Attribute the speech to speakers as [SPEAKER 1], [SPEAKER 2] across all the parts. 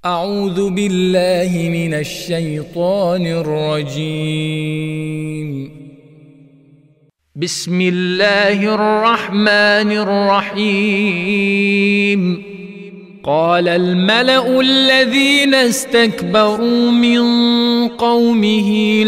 [SPEAKER 1] أعوذ بالله من الشيطان الرجيم. بسم الله الرحمن الرحيم. قال الملأ الذين استكبروا من قومه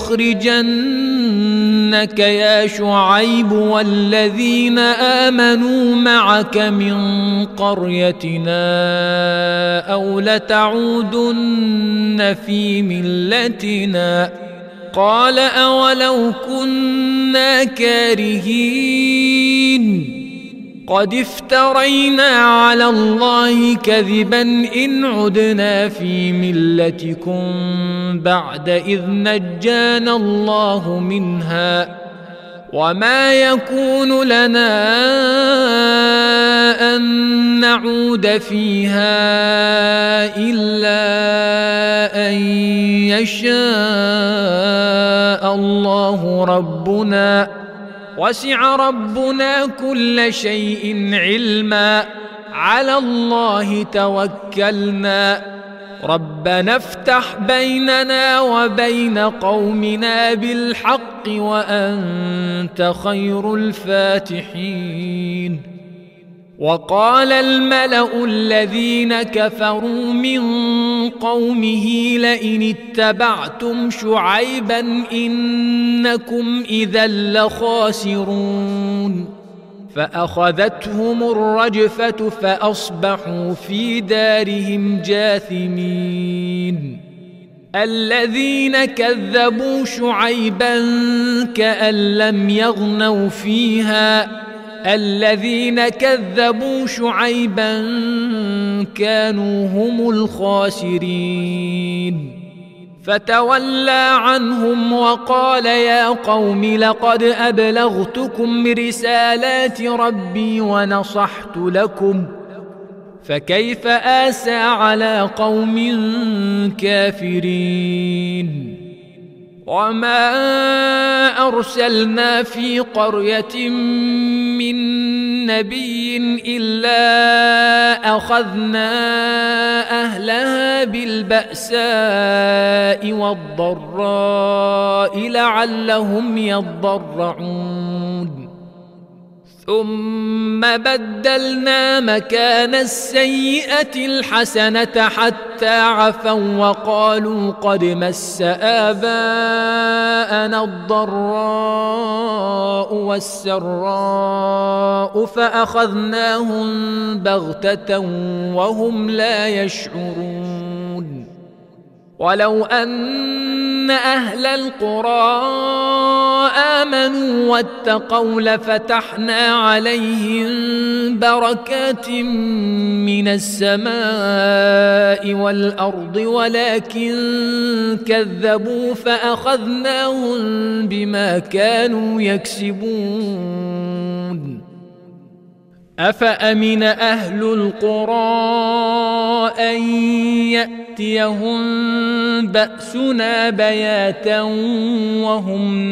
[SPEAKER 1] لنخرجنك يا شعيب والذين آمنوا معك من قريتنا أو لتعودن في ملتنا. قال أولو كنا كارهين قد افترينا على الله كذبا إن عدنا في ملتكم بعد إذ نجانا الله منها وما يكون لنا أن نعود فيها إلا أن يشاء الله ربنا وسع ربنا كل شيء علما على الله توكلنا ربنا افتح بيننا وبين قومنا بالحق وأنت خير الفاتحين. وقال الملأ الذين كفروا من قومه لئن اتبعتم شعيبا إنكم إذا لخاسرون. فأخذتهم الرجفة فأصبحوا في دارهم جاثمين. الذين كذبوا شعيبا كأن لم يغنوا فيها الذين كذبوا شعيبا كانوا هم الخاسرين. فتولى عنهم وقال يا قوم لقد أبلغتكم رسالات ربي ونصحت لكم فكيف آسى على قوم كافرين. وما أرسلنا في قرية من نبي إلا أخذنا أهلها بالبأساء والضراء لعلهم يضرعون. ثم بدلنا مكان السيئة الحسنة حتى عفوا وقالوا قد مس آباءنا الضراء والسراء فأخذناهم بغتة وهم لا يشعرون. ولو أن أهل القرى آمنوا واتقوا لفتحنا عليهم بركات من السماء والأرض ولكن كذبوا فأخذناهم بما كانوا يكسبون. أفأمن أهل القرى أن يأتيهم بأسنا بياتا وهم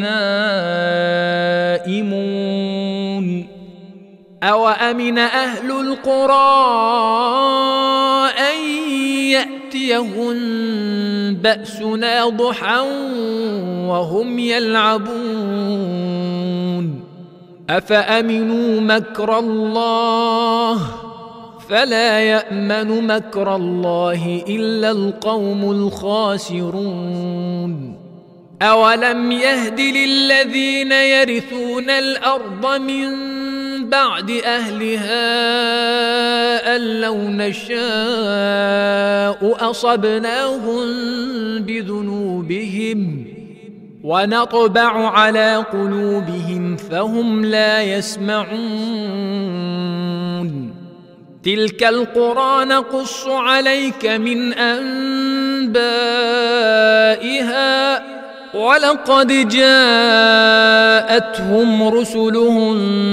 [SPEAKER 1] نائمون. أوأمن أهل القرى أن يأتيهم بأسنا ضحى وهم يلعبون. أفأمنوا مكر الله فلا يأمن مكر الله إلا القوم الخاسرون. أولم يهد للذين يرثون الأرض من بعد أهلها أن لو نشاء أصبناهم بذنوبهم ونطبع على قلوبهم فهم لا يسمعون. تلك القرى نقص عليك من أنبائها ولقد جاءتهم رسلهم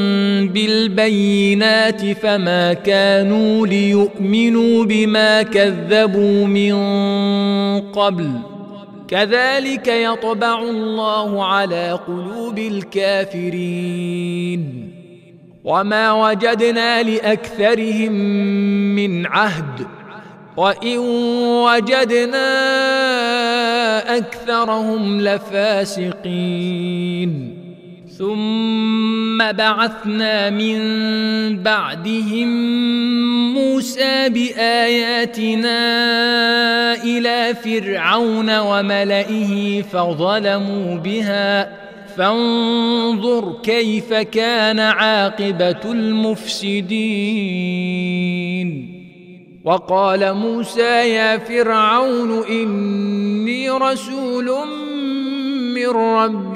[SPEAKER 1] بالبينات فما كانوا ليؤمنوا بما كذبوا من قبل كذلك يطبع الله على قلوب الكافرين. وما وجدنا لأكثرهم من عهد وإن وجدنا أكثرهم لفاسقين ثم بعثنا من بعدهم موسى بآياتنا إلى فرعون وملئه فظلموا بها فانظر كيف كان عاقبة المفسدين. وقال موسى يا فرعون إني رسول من رب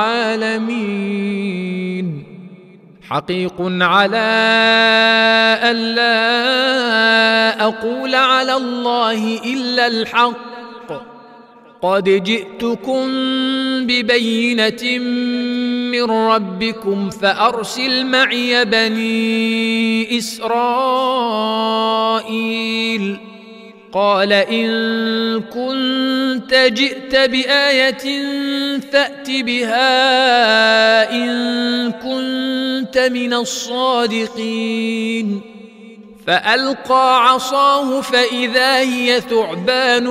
[SPEAKER 1] العالمين حقيق على ألا أقول على الله إلا الحق قد جئتكم ببينة من ربكم فأرسل معي بني إسرائيل. قال إن كنت جئت بآية فأت بها إن كنت من الصادقين. فألقى عصاه فإذا هي ثعبان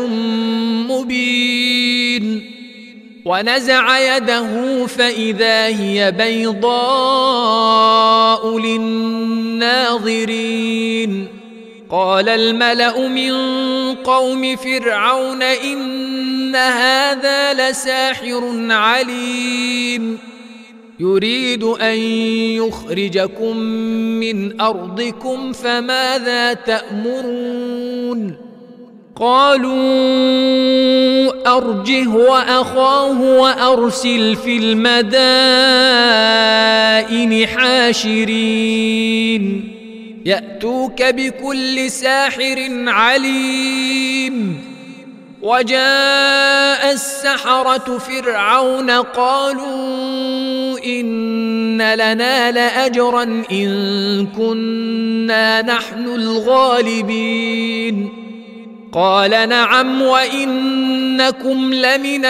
[SPEAKER 1] مبين ونزع يده فإذا هي بيضاء للناظرين. قال الملأ من قوم فرعون إن هذا لساحر عليم يريد أن يخرجكم من أرضكم فماذا تأمرون؟ قالوا أرجه وأخاه وأرسل في المدائن حاشرين يأتوك بكل ساحر عليم. وجاء السحرة فرعون قالوا إن لنا لأجرا إن كنا نحن الغالبين. قال نعم وإنكم لمن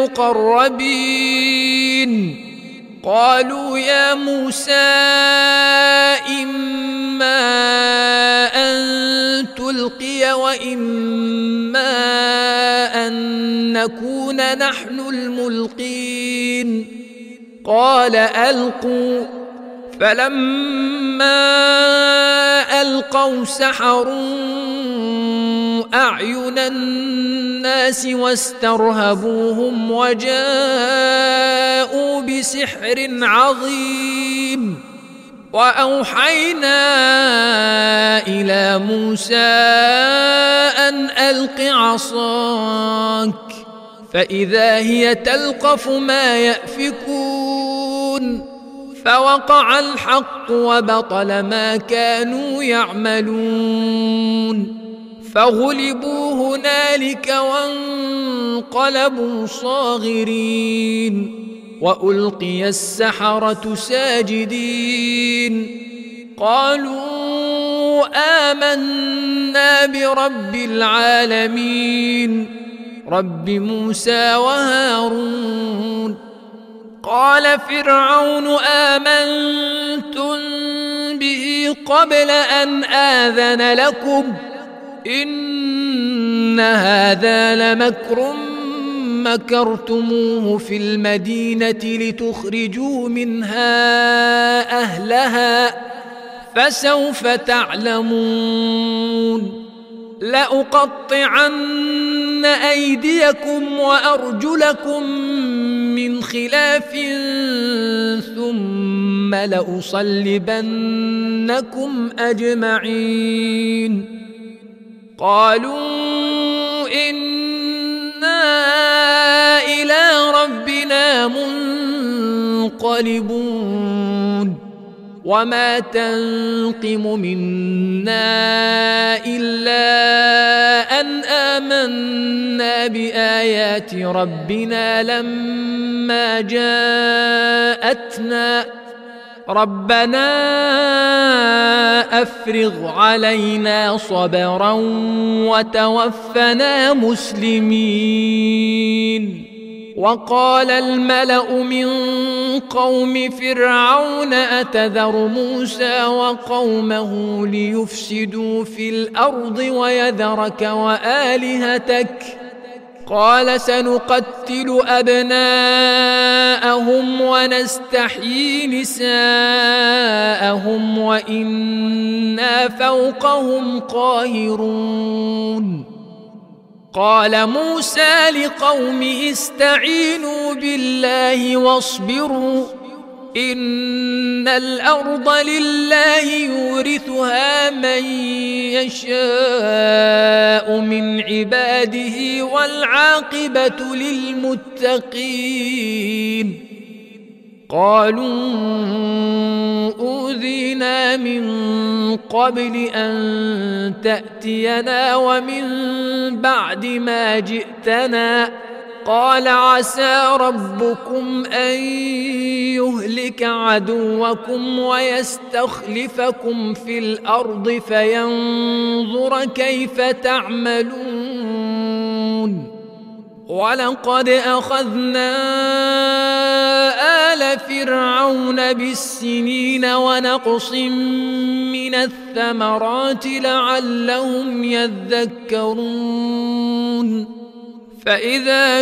[SPEAKER 1] المقربين. قالوا يا موسى إما أن تلقي وإما أن نكون نحن الملقين. قال ألقوا. فلما ألقوا سحروا أعين الناس واسترهبوهم وجاءوا بسحر عظيم. وأوحينا إلى موسى أن ألق عصاك فإذا هي تلقف ما يأفكون. فوقع الحق وبطل ما كانوا يعملون فغلبوا هنالك وانقلبوا صاغرين. وألقي السحرة ساجدين قالوا آمنا برب العالمين رب موسى وهارون. قال فرعون آمنتم به قبل أن آذن لكم إن هذا لمكر مكرتموه في المدينة لتخرجوا منها أهلها فسوف تعلمون. لأقطعن أيديكم وأرجلكم من خلاف ثم لأصلبنكم أجمعين. قالوا إنا إلى ربنا منقلبون. وما تنقم منا إلا أن آمنا بآيات ربنا لما جاءتنا ربنا أفرغ علينا صبرا وتوفنا مسلمين. وقال الملأ من قوم فرعون أتذر موسى وقومه ليفسدوا في الأرض ويذرك وآلهتك قال سنقتل أبناءهم ونستحيي نساءهم وإنا فوقهم قاهرون قال موسى لقومه استعينوا بالله واصبروا إن الأرض لله يورثها من يشاء من عباده والعاقبة للمتقين قالوا أوذينا من قبل أن تأتينا ومن بعد ما جئتنا قال عسى ربكم أن يهلك عدوكم ويستخلفكم في الأرض فينظر كيف تعملون ولقد أخذنا آل فرعون بالسنين ونقص من الثمرات لعلهم يذكرون فإذا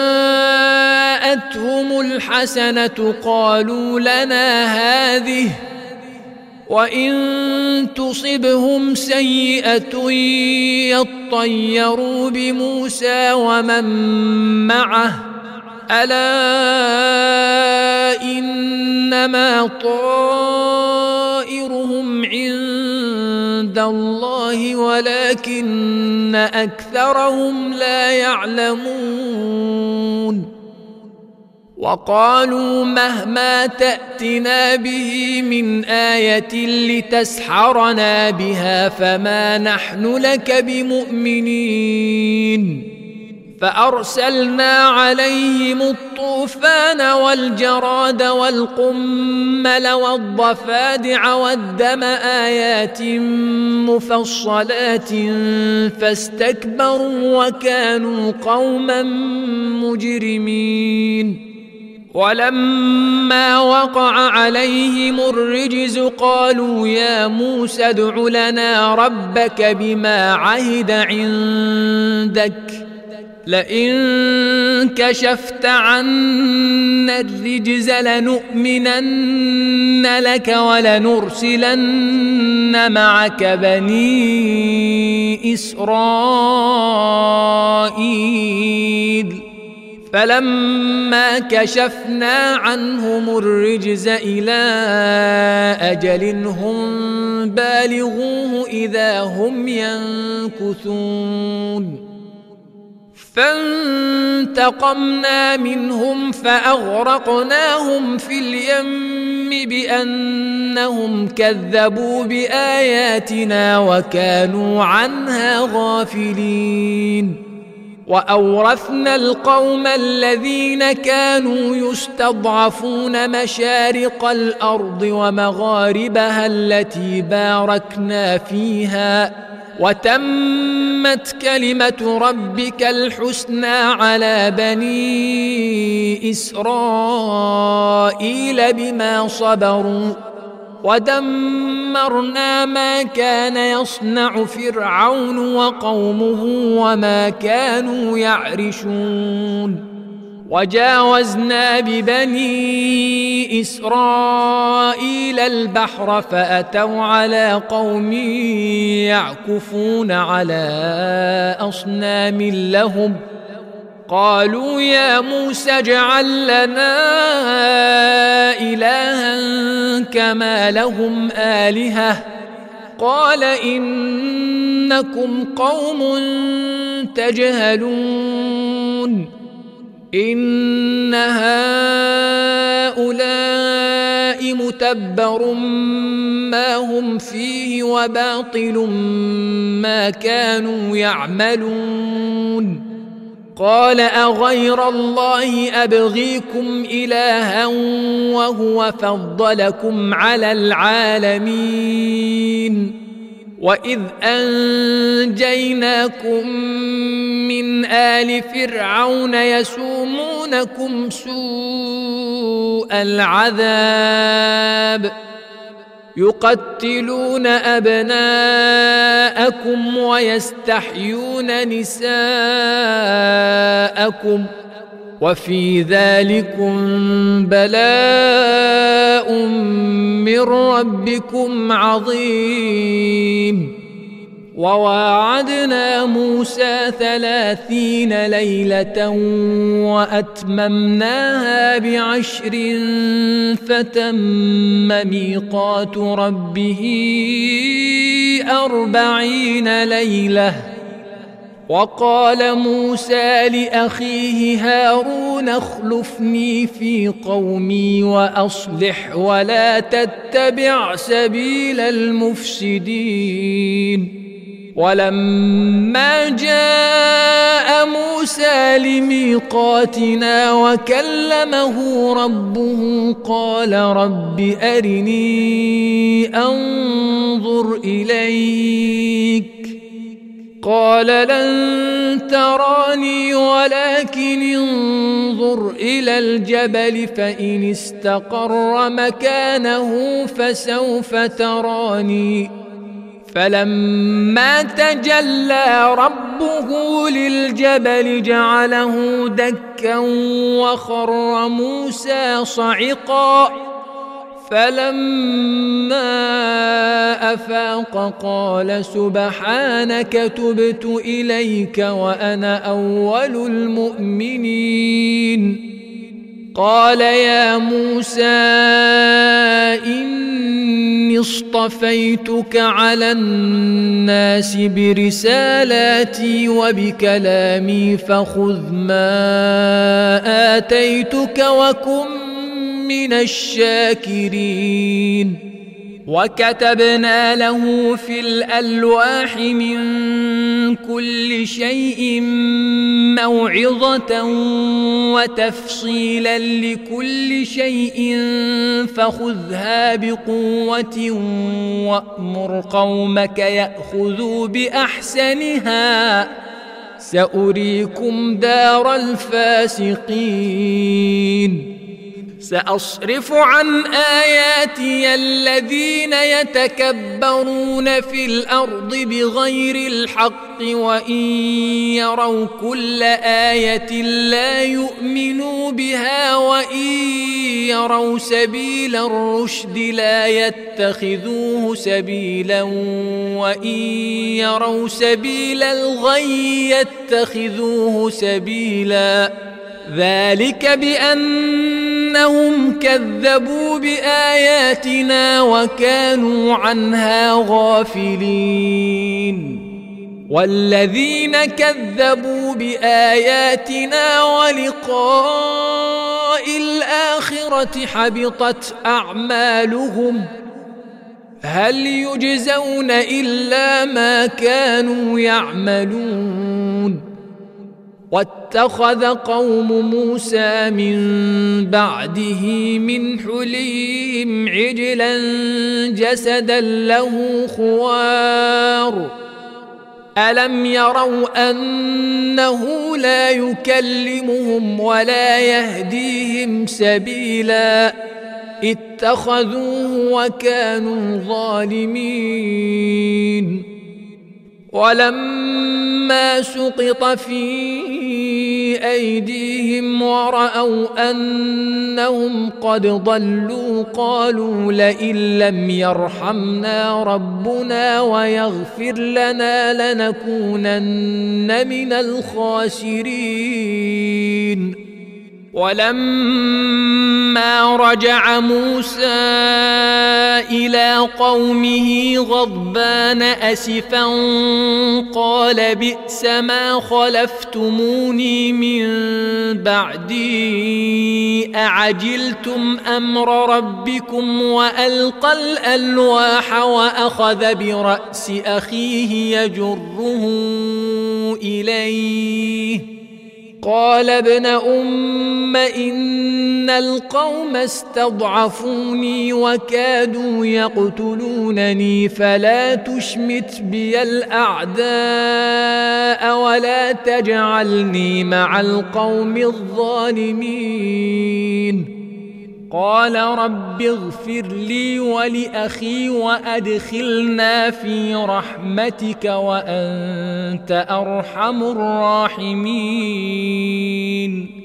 [SPEAKER 1] جاءتهم الحسنة قالوا لنا هذه وإن تصبهم سيئة يطيروا بموسى ومن معه ألا إنما طائرهم عند الله ولكن أكثرهم لا يعلمون وقالوا مهما تأتنا به من آية لتسحرنا بها فما نحن لك بمؤمنين فأرسلنا عليهم الطوفان والجراد والقمل والضفادع والدم آيات مفصلات فاستكبروا وكانوا قوما مجرمين ولما وقع عليهم الرجز قالوا يا موسى ادع لنا ربك بما عهد عندك لئن كشفت عنا الرجز لنؤمنن لك ولنرسلن معك بني إسرائيل فلما كشفنا عنهم الرجز إلى أجل هم بالغوه إذا هم ينكثون فانتقمنا منهم فأغرقناهم في اليم بأنهم كذبوا بآياتنا وكانوا عنها غافلين وأورثنا القوم الذين كانوا يستضعفون مشارق الأرض ومغاربها التي باركنا فيها وتمت كلمة ربك الحسنى على بني إسرائيل بما صبروا ودمرنا ما كان يصنع فرعون وقومه وما كانوا يعرشون وجاوزنا ببني إسرائيل البحر فأتوا على قوم يعكفون على أصنام لهم قالوا يا موسى اجعل لنا إلها كما لهم آلهة قال إنكم قوم تجهلون إن هؤلاء متبر ما هم فيه وباطل ما كانوا يعملون قال أغير الله أبغيكم إلها وهو فضلكم على العالمين وإذ أنجيناكم من آل فرعون يسومونكم يسومونكم سوء العذاب يقتلون أبناءكم ويستحيون نساءكم وفي ذلكم بلاء من ربكم عظيم. وواعدنا موسى 30 ليلة وأتممناها ب10 فتم ميقات ربه 40 ليلة. وقال موسى لأخيه هارون اخلفني في قومي وأصلح ولا تتبع سبيل المفسدين. ولما جاء موسى لميقاتنا وكلمه ربه قال رب أرني أنظر إليك قال لن تراني ولكن انظر إلى الجبل فإن استقر مكانه فسوف تراني. فلما تجلى ربه للجبل جعله دكا وخر موسى صعقا. فلما أفاق قال سبحانك تبت إليك وأنا أول المؤمنين. قال يا موسى إني اصطفيتك على الناس برسالاتي وبكلامي فخذ ما آتيتك وكن من الشاكرين. وكتبنا له في الألواح من كل شيء موعظة وتفصيلا لكل شيء فخذها بقوة وأمر قومك يأخذوا بأحسنها سأريكم دار الفاسقين. سأصرف عن آياتي الذين يتكبرون في الأرض بغير الحق وإن يروا كل آية لا يؤمنوا بها وإن يروا سبيل الرشد لا يتخذوه سبيلا وإن يروا سبيل الغي يتخذوه سبيلا. ذلك بأنهم كذبوا بآياتنا وكانوا عنها غافلين. والذين كذبوا بآياتنا ولقاء الآخرة حبطت أعمالهم هل يجزون إلا ما كانوا يعملون. واتخذ قوم موسى من بعده من حليهم عجلا جسدا له خوار ألم يروا أنه لا يكلمهم ولا يهديهم سبيلا اتخذوه وكانوا ظالمين. ولما سقط في أيديهم ورأوا أنهم قد ضلوا قالوا لئن لم يرحمنا ربنا ويغفر لنا لنكونن من الخاسرين. ولما رجع موسى إلى قومه غضبان أسفا قال بئس ما خلفتموني من بعدي أعجلتم أمر ربكم وألقى الألواح وأخذ برأس أخيه يجره إليه قال ابن إن القوم استضعفوني وكادوا يقتلونني فلا تشمت بي الأعداء ولا تجعلني مع القوم الظالمين. قال رب اغفر لي ولأخي وأدخلنا في رحمتك وأنت أرحم الراحمين.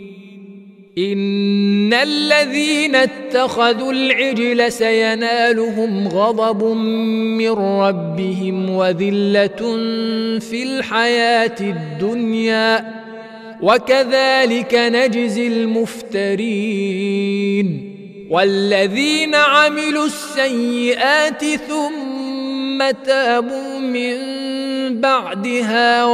[SPEAKER 1] إن الذين اتخذوا العجل سينالهم غضب من ربهم وذلة في الحياة الدنيا وكذلك نجزي المفترين. والذين عملوا السيئات ثم تابوا من بعدها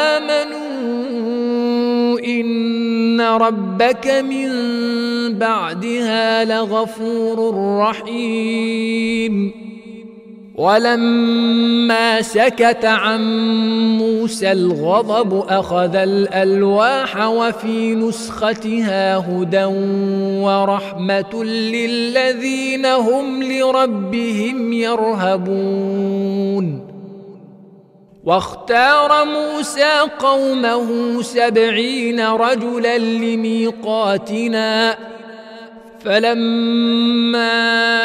[SPEAKER 1] وآمنوا إن ربك من بعدها لغفور رحيم. ولما سكت عن موسى الغضب أخذ الألواح وفي نسختها هدى ورحمة للذين هم لربهم يرهبون. واختار موسى قومه 70 رجلا لميقاتنا فلما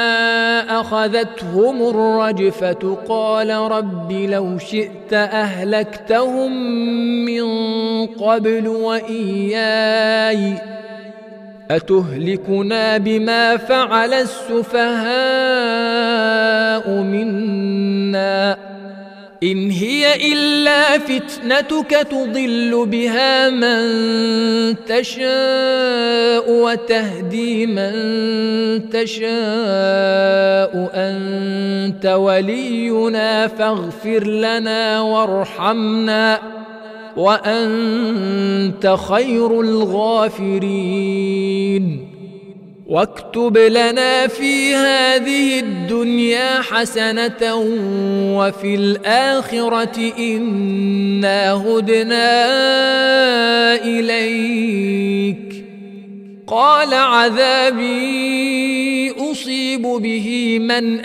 [SPEAKER 1] أخذتهم الرجفة قال رب لو شئت أهلكتهم من قبل وإياي أتهلكنا بما فعل السفهاء منا إن هي إلا فتنتك تضل بها من تشاء وتهدي من تشاء أنت ولينا فاغفر لنا وارحمنا وأنت خير الغافرين. واكتب لنا في هذه الدنيا حسنة وفي الآخرة إنا هدنا إليك. قال عذابي أصيب به من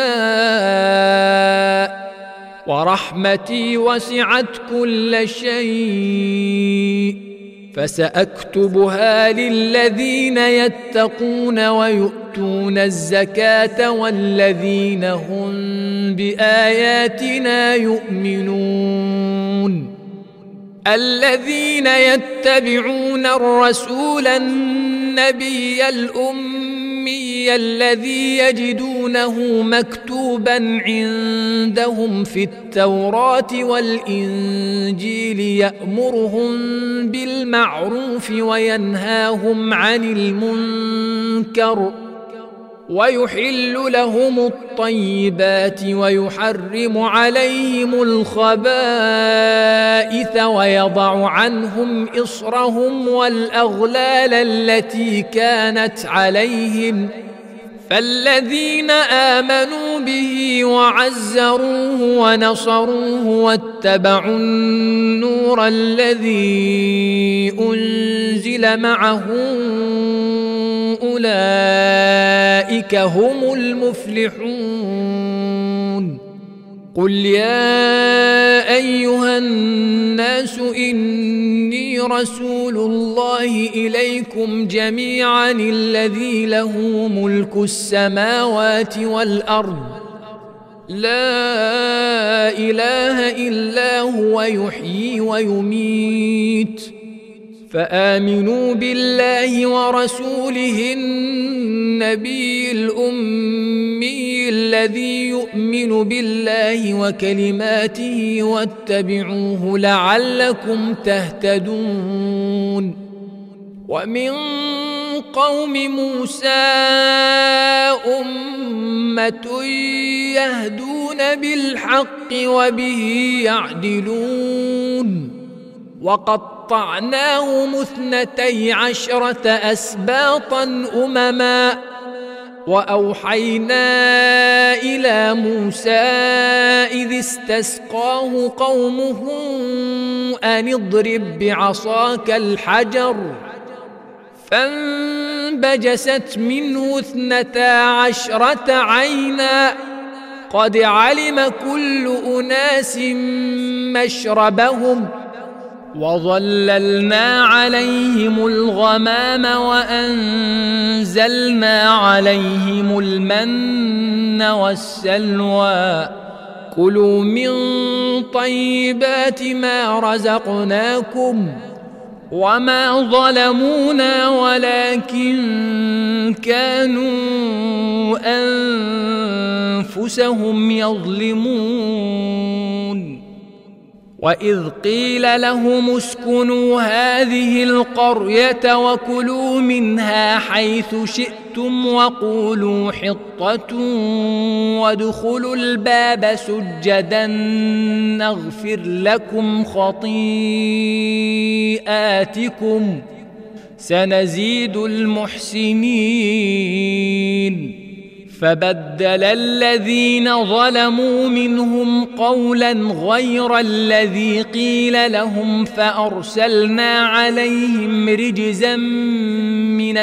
[SPEAKER 1] أشاء ورحمتي وسعت كل شيء فسأكتبها للذين يتقون ويؤتون الزكاة والذين هم بآياتنا يؤمنون. الذين يتبعون الرسول النبي الأمي الذي يجدونه مكتوبا عندهم في التوراة والإنجيل يأمرهم بالمعروف وينهاهم عن المنكر ويحل لهم الطيبات ويحرم عليهم الخبائث ويضع عنهم إصرهم والأغلال التي كانت عليهم. فالذين آمنوا به وعزروه ونصروه واتبعوا النور الذي أنزل معه أولئك هم المفلحون. قل يا أيها الناس إني رسول الله إليكم جميعا الذي له ملك السماوات والأرض لا إله إلا هو يحيي ويميت فآمنوا بالله ورسوله النبي الأمي الذي يؤمن بالله وكلماته واتبعوه لعلكم تهتدون. ومن قوم موسى أمة يهدون بالحق وبه يعدلون وقطعناهم 12 أسباطا أمما وأوحينا إلى موسى إذ استسقاه قومه أن اضرب بعصاك الحجر فانبجست منه 12 عينا قد علم كل أناس مشربهم وظللنا عليهم الغمام وأنزلنا عليهم المن والسلوى كلوا من طيبات ما رزقناكم وما ظلمونا ولكن كانوا أنفسهم يظلمون وإذ قيل لهم اسكنوا هذه القرية وكلوا منها حيث شئتم وقولوا حطة وادخلوا الباب سجدا نغفر لكم خطيئاتكم سنزيد المحسنين فبدل الذين ظلموا منهم قولا غير الذي قيل لهم فأرسلنا عليهم رجزا من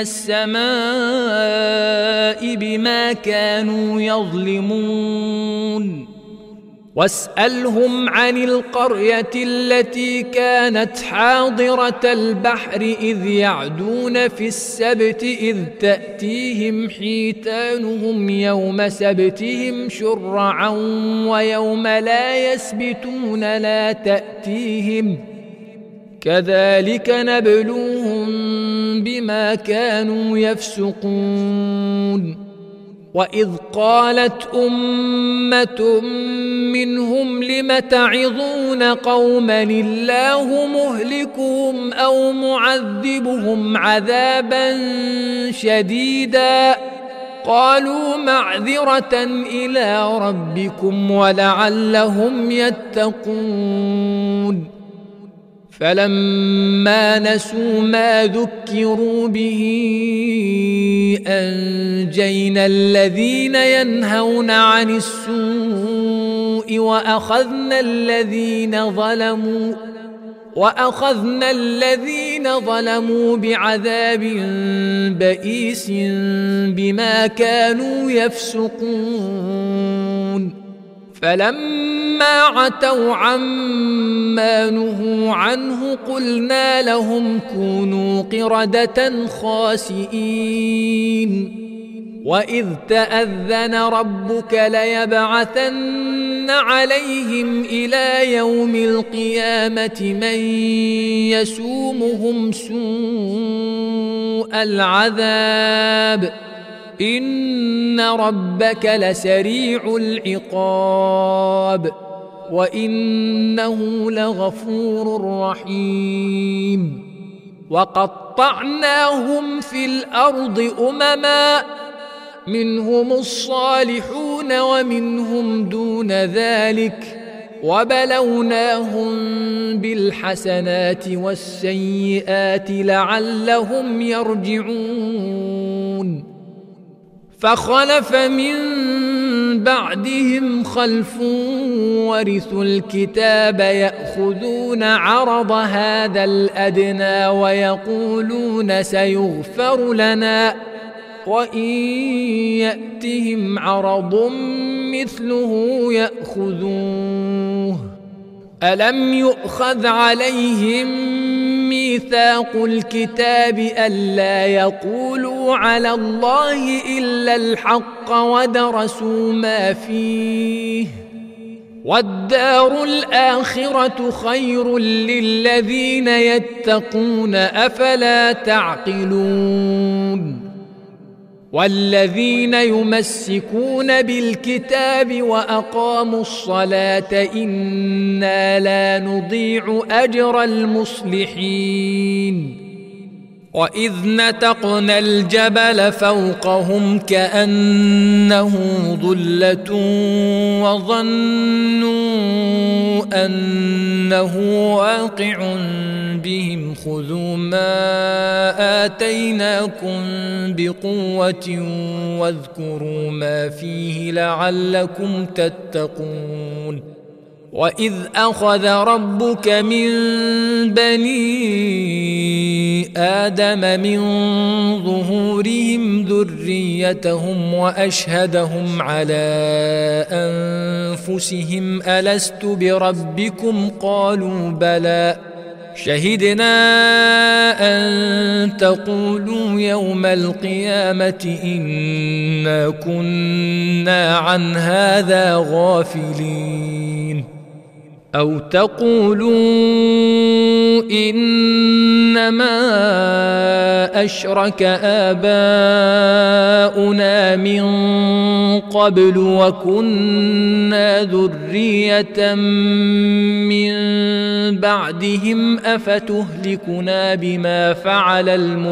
[SPEAKER 1] السماء بما كانوا يظلمون واسألهم عن القرية التي كانت حاضرة البحر إذ يعدون في السبت إذ تأتيهم حيتانهم يوم سبتهم شرعا ويوم لا يسبتون لا تأتيهم كذلك نبلوهم بما كانوا يفسقون وإذ قالت أمة منهم لم تعظون قوما الله مهلكهم أو معذبهم عذابا شديدا قالوا معذرة إلى ربكم ولعلهم يتقون فلما نسوا ما ذكروا به أنجينا الذين ينهون عن السوء وأخذنا الذين ظلموا بعذاب بئيس بما كانوا يفسقون فلما عتوا عما نهوا عنه قلنا لهم كونوا قردة خاسئين وإذ تأذن ربك ليبعثن عليهم إلى يوم القيامة من يسومهم سوء العذاب إن ربك لسريع العقاب وإنه لغفور رحيم وقطعناهم في الأرض أمما منهم الصالحون ومنهم دون ذلك وبلوناهم بالحسنات والسيئات لعلهم يرجعون فخلف من بعدهم خلف ورثوا الكتاب يأخذون عرض هذا الأدنى ويقولون سيغفر لنا وإن يأتهم عرض مثله يأخذوه ألم يؤخذ عليهم ميثاق الكتاب ألا يقولوا على الله إلا الحق ودرسوا ما فيه والدار الآخرة خير للذين يتقون أفلا تعقلون والذين يمسكون بالكتاب وأقاموا الصلاة إنا لا نضيع أجر المصلحين وإذ نتقنا الجبل فوقهم كأنه ظلة وظنوا أنه واقع بهم خذوا ما آتيناكم بقوة واذكروا ما فيه لعلكم تتقون وإذ أخذ ربك من بني آدم من ظهورهم ذريتهم وأشهدهم على أنفسهم ألست بربكم قالوا بلى شهدنا أن تقولوا يوم القيامة إنا كنا عن هذا غافلين أو تقولوا إنما أشرك آباؤنا من قبل وكنا ذرية من بعدهم أفتهلكنا بما فعل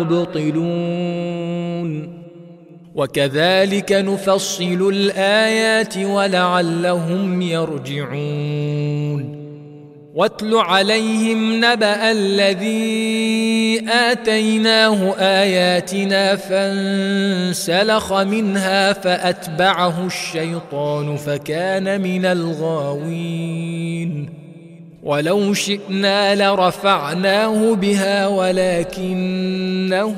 [SPEAKER 1] المبطلون وكذلك نفصل الآيات ولعلهم يرجعون واتل عليهم نبأ الذي آتيناه آياتنا فانسلخ منها فأتبعه الشيطان فكان من الغاوين ولو شئنا لرفعناه بها ولكنه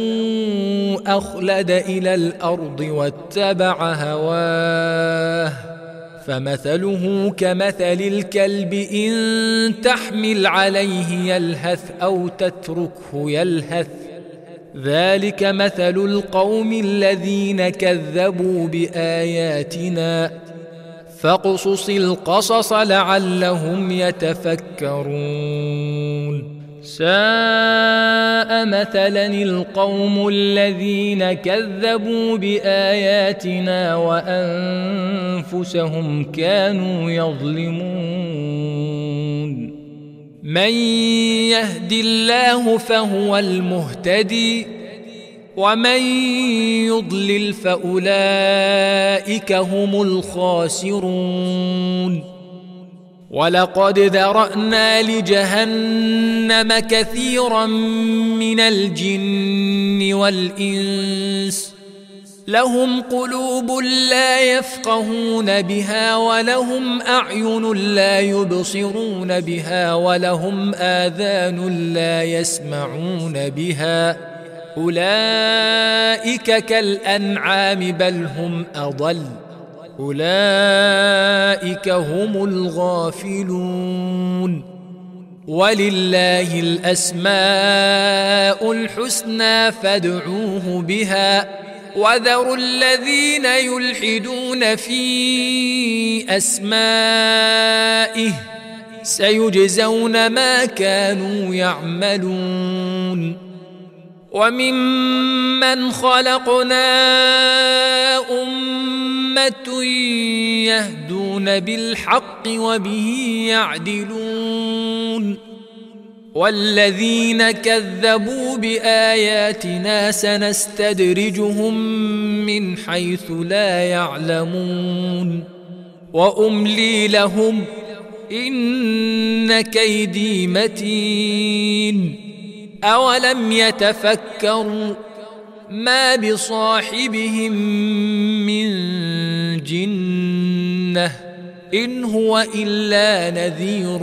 [SPEAKER 1] أخلد إلى الأرض واتبع هواه فمثله كمثل الكلب إن تحمل عليه يلهث أو تتركه يلهث ذلك مثل القوم الذين كذبوا بآياتنا فاقصص القصص لعلهم يتفكرون ساء مثلا القوم الذين كذبوا بآياتنا وأنفسهم كانوا يظلمون من يهد الله فهو المهتدي ومن يضلل فأولئك هم الخاسرون ولقد ذرأنا لجهنم كثيرا من الجن والإنس لهم قلوب لا يفقهون بها ولهم أعين لا يبصرون بها ولهم آذان لا يسمعون بها أولئك كالأنعام بل هم أضل أولئك هم الغافلون ولله الأسماء الحسنى فادعوه بها وذروا الذين يلحدون في أسمائه سيجزون ما كانوا يعملون وممن خلقنا أمة يهدون بالحق وبه يعدلون والذين كذبوا بآياتنا سنستدرجهم من حيث لا يعلمون وأملي لهم إن كيدي متين أولم يتفكروا ما بصاحبهم من جنة إن هو إلا نذير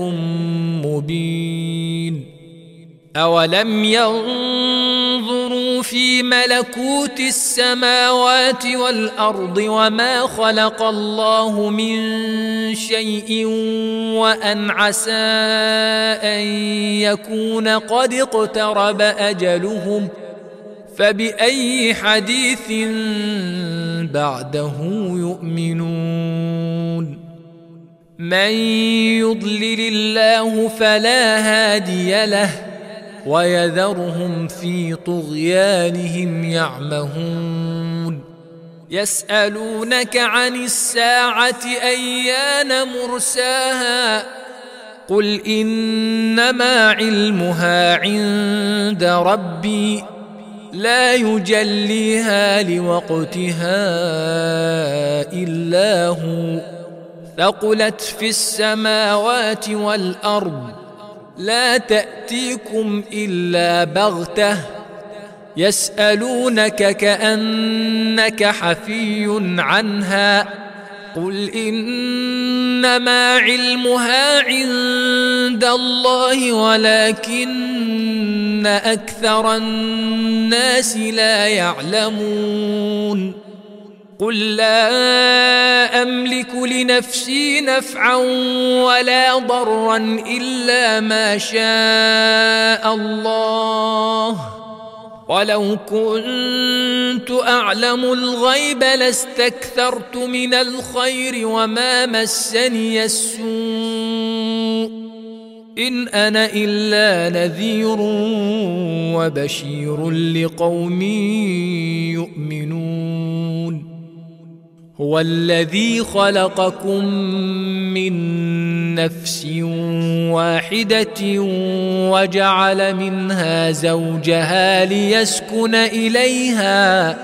[SPEAKER 1] مبين أولم ينظروا في ملكوت السماوات والأرض وما خلق الله من شيء وأن عسى أن يكون قد اقترب أجلهم فبأي حديث بعده يؤمنون من يضلل الله فلا هادي له ويذرهم في طغيانهم يعمهون يسألونك عن الساعة أيان مرساها قل إنما علمها عند ربي لا يجليها لوقتها إلا هو ثقلت في السماوات والأرض لا تأتيكم إلا بغتة يسألونك كأنك حفي عنها قل إنما علمها عند الله ولكن أكثر الناس لا يعلمون قل لا أملك لنفسي نفعا ولا ضرا إلا ما شاء الله ولو كنت أعلم الغيب لاستكثرت من الخير وما مسني السوء إن أنا إلا نذير وبشير لقوم يؤمنون هو الذي خلقكم من نفس واحدة وجعل منها زوجها ليسكن إليها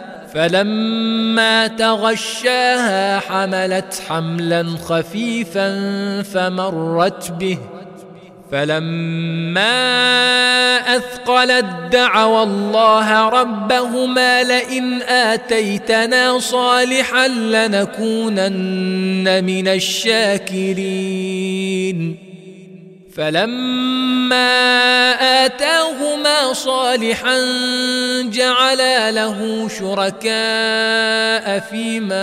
[SPEAKER 1] فلما تغشاها حملت حملا خفيفا فمرت به فلما أثقلت دعوا الله ربهما لئن آتيتنا صالحا لنكونن من الشاكرين فلما آتاهما صالحا جعلا له شركاء فيما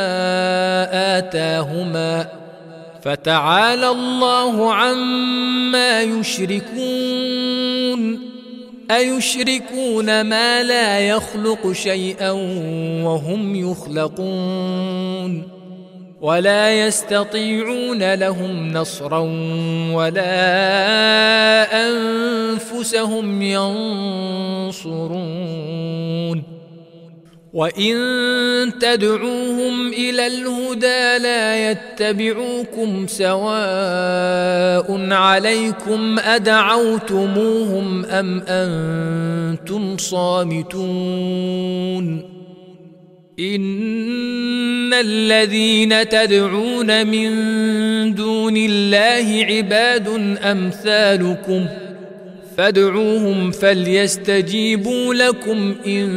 [SPEAKER 1] آتاهما فتعالى الله عما يشركون أيشركون ما لا يخلق شيئا وهم يخلقون ولا يستطيعون لهم نصرا ولا أنفسهم ينصرون وإن تدعوهم إلى الهدى لا يتبعوكم سواء عليكم أدعوتموهم أم أنتم صامتون إن الذين تدعون من دون الله عباد أمثالكم فادعوهم فليستجيبوا لكم إن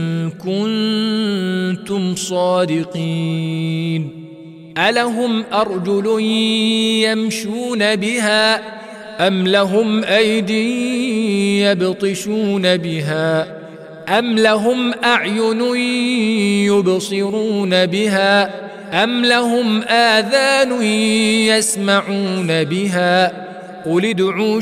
[SPEAKER 1] كنتم صادقين ألهم أرجل يمشون بها أم لهم أيدي يبطشون بها أم لهم أعين يبصرون بها أم لهم آذان يسمعون بها قل ادعوا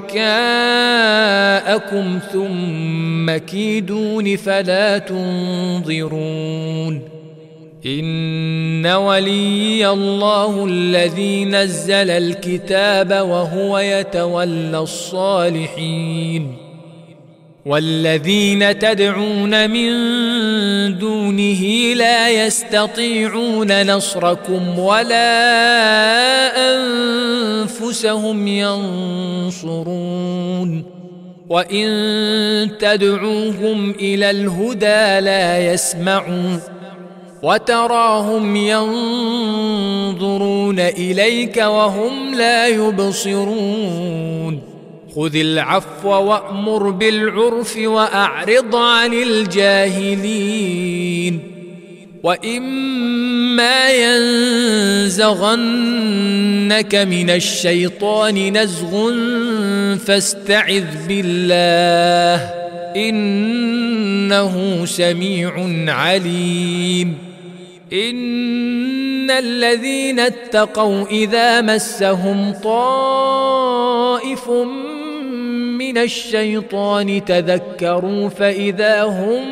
[SPEAKER 1] شركاءكم ثم كيدون فلا تنظرون إن ولي الله الذي نزل الكتاب وهو يتولى الصالحين والذين تدعون من دونه لا يستطيعون نصركم ولا أنفسهم ينصرون وإن تدعوهم إلى الهدى لا يسمعون وتراهم ينظرون إليك وهم لا يبصرون خذ العفو وأمر بالعرف وأعرض عن الجاهلين وإما ينزغنك من الشيطان نزغ فاستعذ بالله إنه سميع عليم إن الذين اتقوا إذا مسهم طائف من الشيطان تذكروا فإذا هم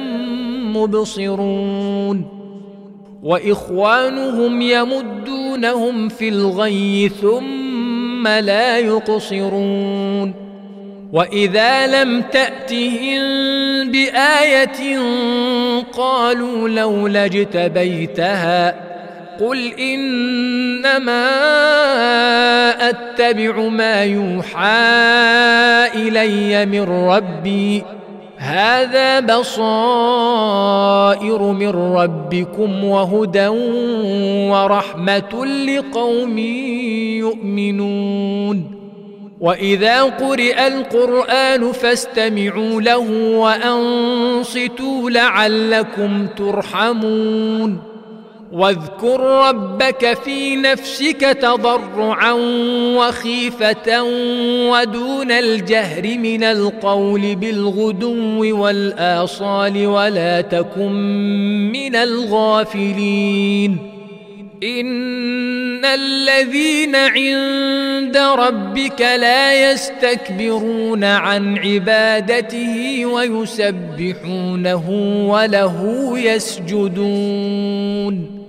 [SPEAKER 1] مبصرون وإخوانهم يمدونهم في الغي ثم لا يقصرون وإذا لم تأتهم بآية قالوا لولا اجتبيتها قل إنما أتبع ما يوحى إلي من ربي هذا بصائر من ربكم وهدى ورحمة لقوم يؤمنون وإذا قرئ القرآن فاستمعوا له وأنصتوا لعلكم ترحمون واذكر ربك في نفسك تضرعا وخيفة ودون الجهر من القول بالغدو والآصال ولا تكن من الغافلين إن الذين عند ربك لا يستكبرون عن عبادته ويسبحونه وله يسجدون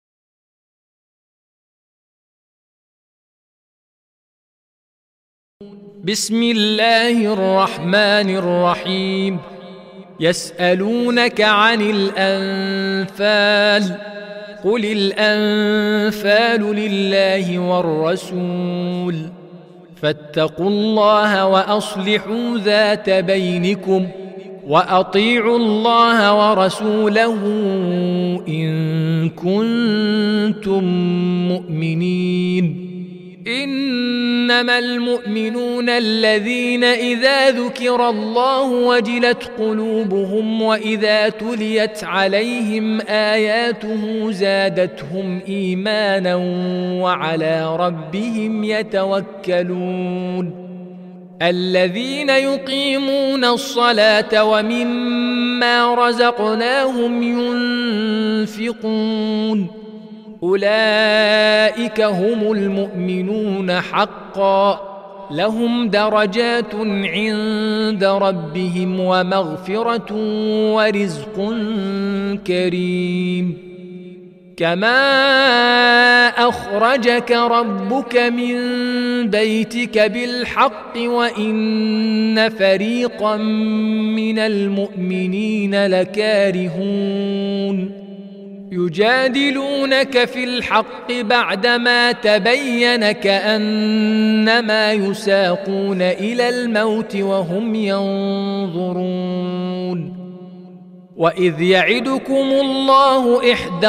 [SPEAKER 1] بسم الله الرحمن الرحيم يسألونك عن الأنفال قل الأنفال لله والرسول فاتقوا الله وأصلحوا ذات بينكم وأطيعوا الله ورسوله إن كنتم مؤمنين إنما المؤمنون الذين إذا ذكر الله وجلت قلوبهم وإذا تليت عليهم آياته زادتهم إيمانا وعلى ربهم يتوكلون الذين يقيمون الصلاة ومما رزقناهم ينفقون أولئك هم المؤمنون حقا لهم درجات عند ربهم ومغفرة ورزق كريم كما أخرجك ربك من بيتك بالحق وإن فريقا من المؤمنين لكارهون يجادلونك في الحق بعدما تبين كأنما يساقون إلى الموت وهم ينظرون وإذ يعدكم الله إحدى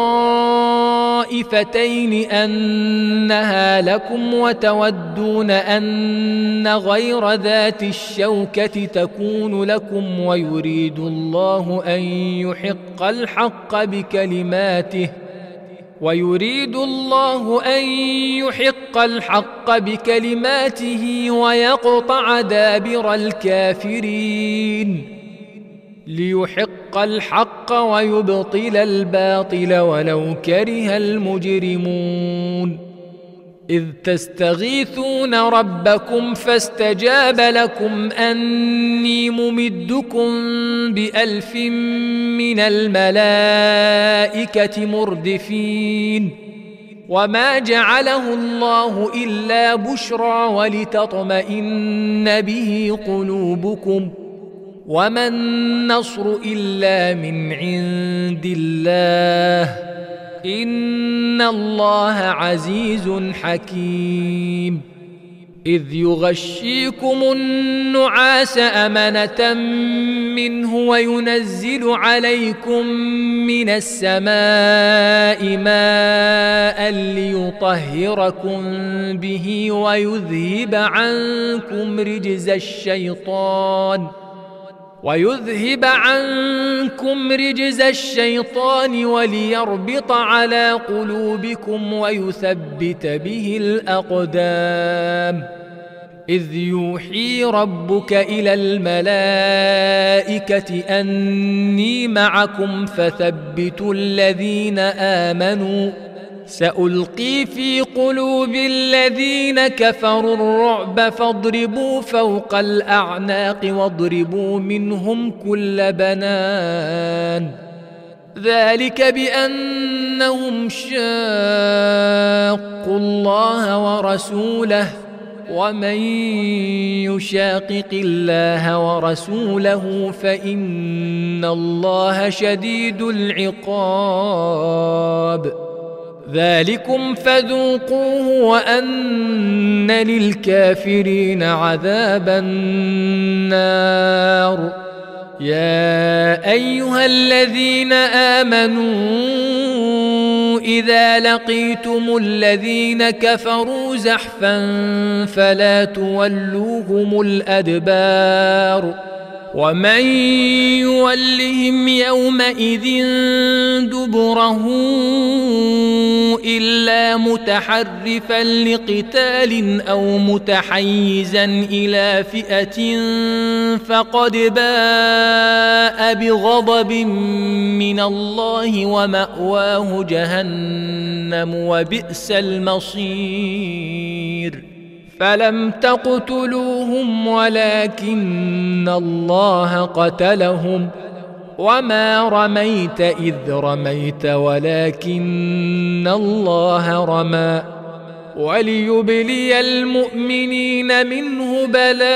[SPEAKER 1] الطائفتين أنها لكم وتودون أن غير ذات الشوكة تكون لكم ويريد الله أن يحق الحق بكلماته ويقطع دابر الكافرين ليحق الحق ويبطل الباطل ولو كره المجرمون إذ تستغيثون ربكم فاستجاب لكم أني ممدكم ب1000 من الملائكة مردفين وما جعله الله إلا بشرى ولتطمئن به قلوبكم وما النصر إلا من عند الله إن الله عزيز حكيم إذ يغشيكم النعاس أمنة منه وينزل عليكم من السماء ماء ليطهركم به ويذهب عنكم رجز الشيطان وليربط على قلوبكم ويثبت به الأقدام إذ يوحي ربك إلى الملائكة أني معكم فثبتوا الذين آمنوا سألقي في قلوب الذين كفروا الرعب فاضربوا فوق الأعناق واضربوا منهم كل بنان ذلك بأنهم شاقوا الله ورسوله ومن يشاقق الله ورسوله فإن الله شديد العقاب ذلكم فذوقوه وأن للكافرين عذاب النار يا أيها الذين آمنوا إذا لقيتم الذين كفروا زحفا فلا تولوهم الأدبار ومن يولهم يومئذ دبره إلا متحرفا لقتال أو متحيزا إلى فئة فقد باء بغضب من الله ومأواه جهنم وبئس المصير فلم تقتلوهم ولكن الله قتلهم وما رميت إذ رميت ولكن الله رمى وليبلي المؤمنين منه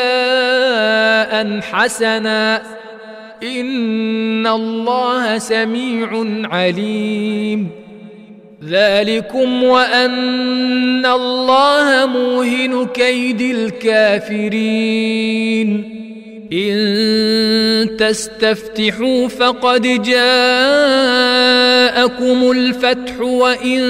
[SPEAKER 1] بلاء حسنا إن الله سميع عليم ذلكم وأن الله موهن كيد الكافرين إن تستفتحوا فقد جاءكم الفتح وإن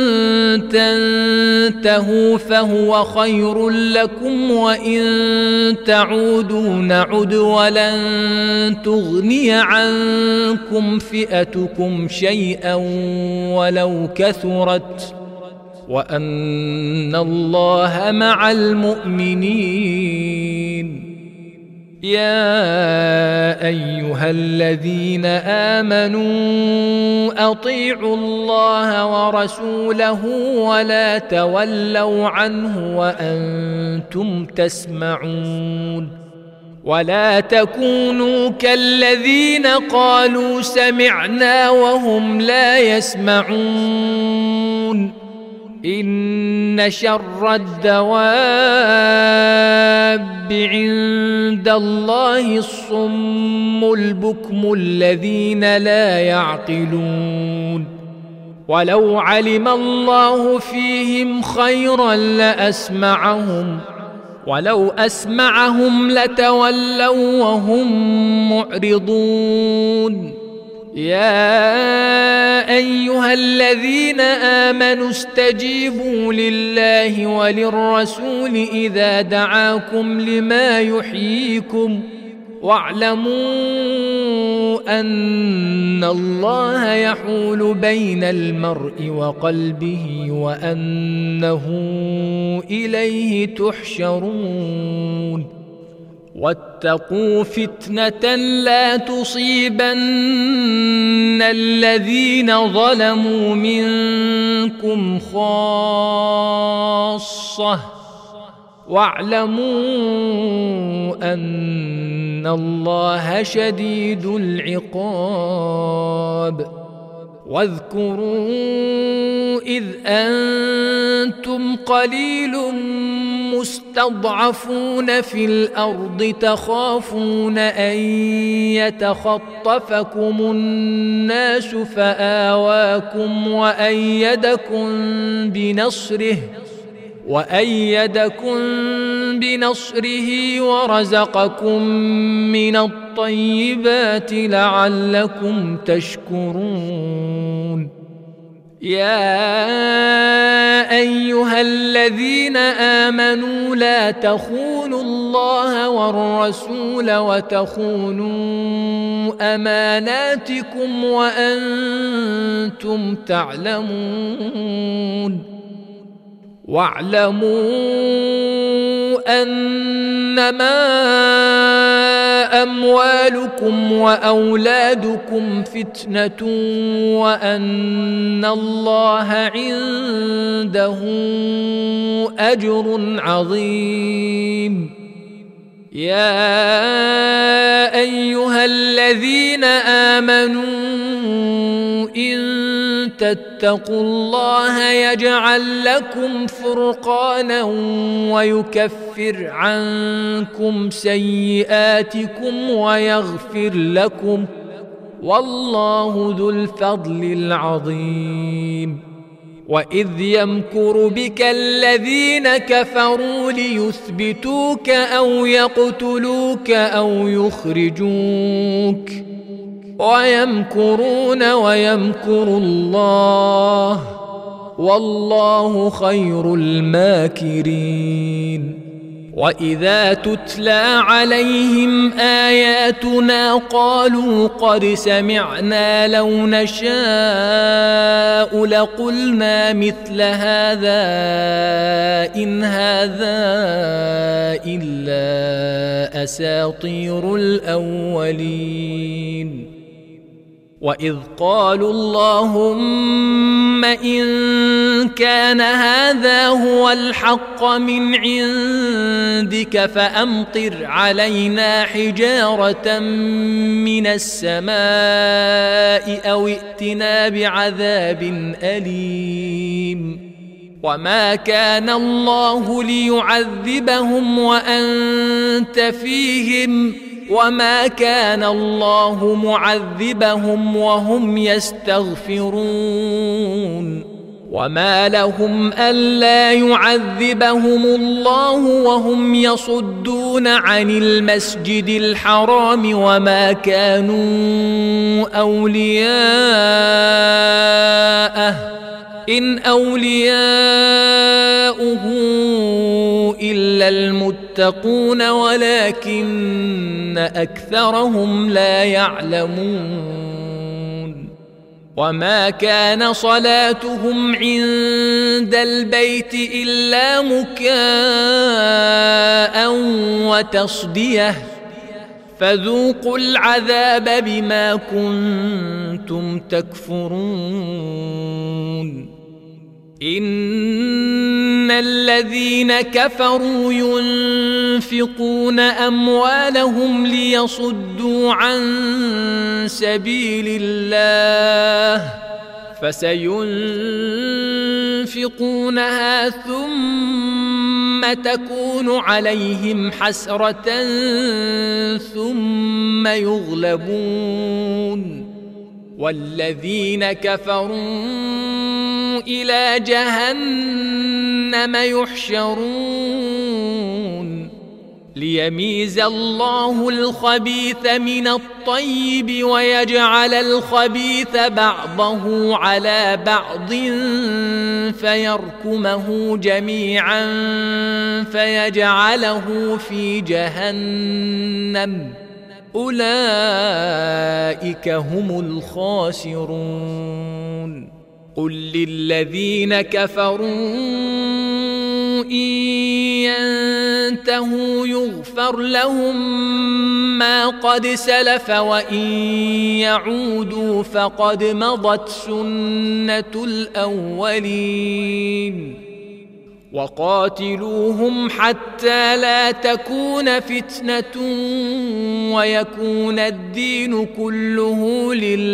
[SPEAKER 1] تنتهوا فهو خير لكم وإن تعودوا نعد ولن تغني عنكم فئتكم شيئا ولو كثرت وأن الله مع المؤمنين يا أيها الذين آمنوا أطيعوا الله ورسوله ولا تولوا عنه وأنتم تسمعون ولا تكونوا كالذين قالوا سمعنا وهم لا يسمعون إن شر الدواب عند الله الصم البكم الذين لا يعقلون ولو علم الله فيهم خيرا لأسمعهم ولو أسمعهم لتولوا وهم معرضون يا أيها الذين آمنوا استجيبوا لله وللرسول إذا دعاكم لما يحييكم واعلموا أن الله يحول بين المرء وقلبه وأنه إليه تحشرون واتقوا فتنة لا تصيبن الذين ظلموا منكم خاصة واعلموا أن الله شديد العقاب واذكروا إذ أنتم قليل مستضعفون في الأرض تخافون أن يتخطفكم الناس فآواكم وأيدكم بنصره ورزقكم من الطيبات لعلكم تشكرون يا أيها الذين آمنوا لا تخونوا الله والرسول وتخونوا أماناتكم وأنتم تعلمون واعلموا أنما أموالكم وأولادكم فتنة وأن الله عنده أجر عظيم يا أيها الذين آمنوا إن تتقوا الله يجعل لكم فرقانا ويكفر عنكم سيئاتكم ويغفر لكم والله ذو الفضل العظيم وإذ يمكر بك الذين كفروا ليثبتوك أو يقتلوك أو يخرجوك ويمكرون ويمكر الله والله خير الماكرين وإذا تتلى عليهم آياتنا قالوا قد سمعنا لو نشاء لقلنا مثل هذا إن هذا إلا أساطير الأولين وإذ قالوا اللهم إن كان هذا هو الحق من عندك فأمطر علينا حجارة من السماء أو ائتنا بعذاب أليم وما كان الله ليعذبهم وأنت فيهم وما كان الله معذبهم وهم يستغفرون وما لهم ألا يعذبهم الله وهم يصدون عن المسجد الحرام وما كانوا أولياءه إن أولياؤه إلا المتقون ولكن أكثرهم لا يعلمون وما كان صلاتهم عند البيت إلا مكاء وتصدية فذوقوا العذاب بما كنتم تكفرون إن الذين كفروا ينفقون أموالهم ليصدوا عن سبيل الله فسينفقونها ثم تكون عليهم حسرة ثم يغلبون والذين كفروا إلى جهنم يحشرون ليميز الله الخبيث من الطيب ويجعل الخبيث بعضه على بعض فيركمه جميعا فيجعله في جهنم أولئك هم الخاسرون قل للذين كفروا إن ينتهوا يغفر لهم ما قد سلف وإن يعودوا فقد مضت سنة الأولين وقاتلوهم حتى لا تكون فتنة ويكون الدين كله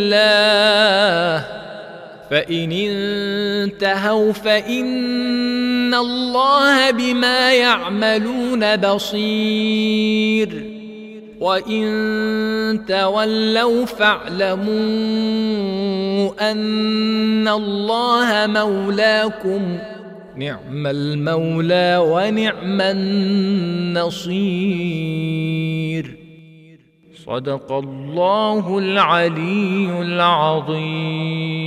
[SPEAKER 1] لله فإن انتهوا فإن الله بما يعملون بصير وإن تولوا فاعلموا أن الله مولاكم نعم المولى ونعم النصير صدق الله العلي العظيم.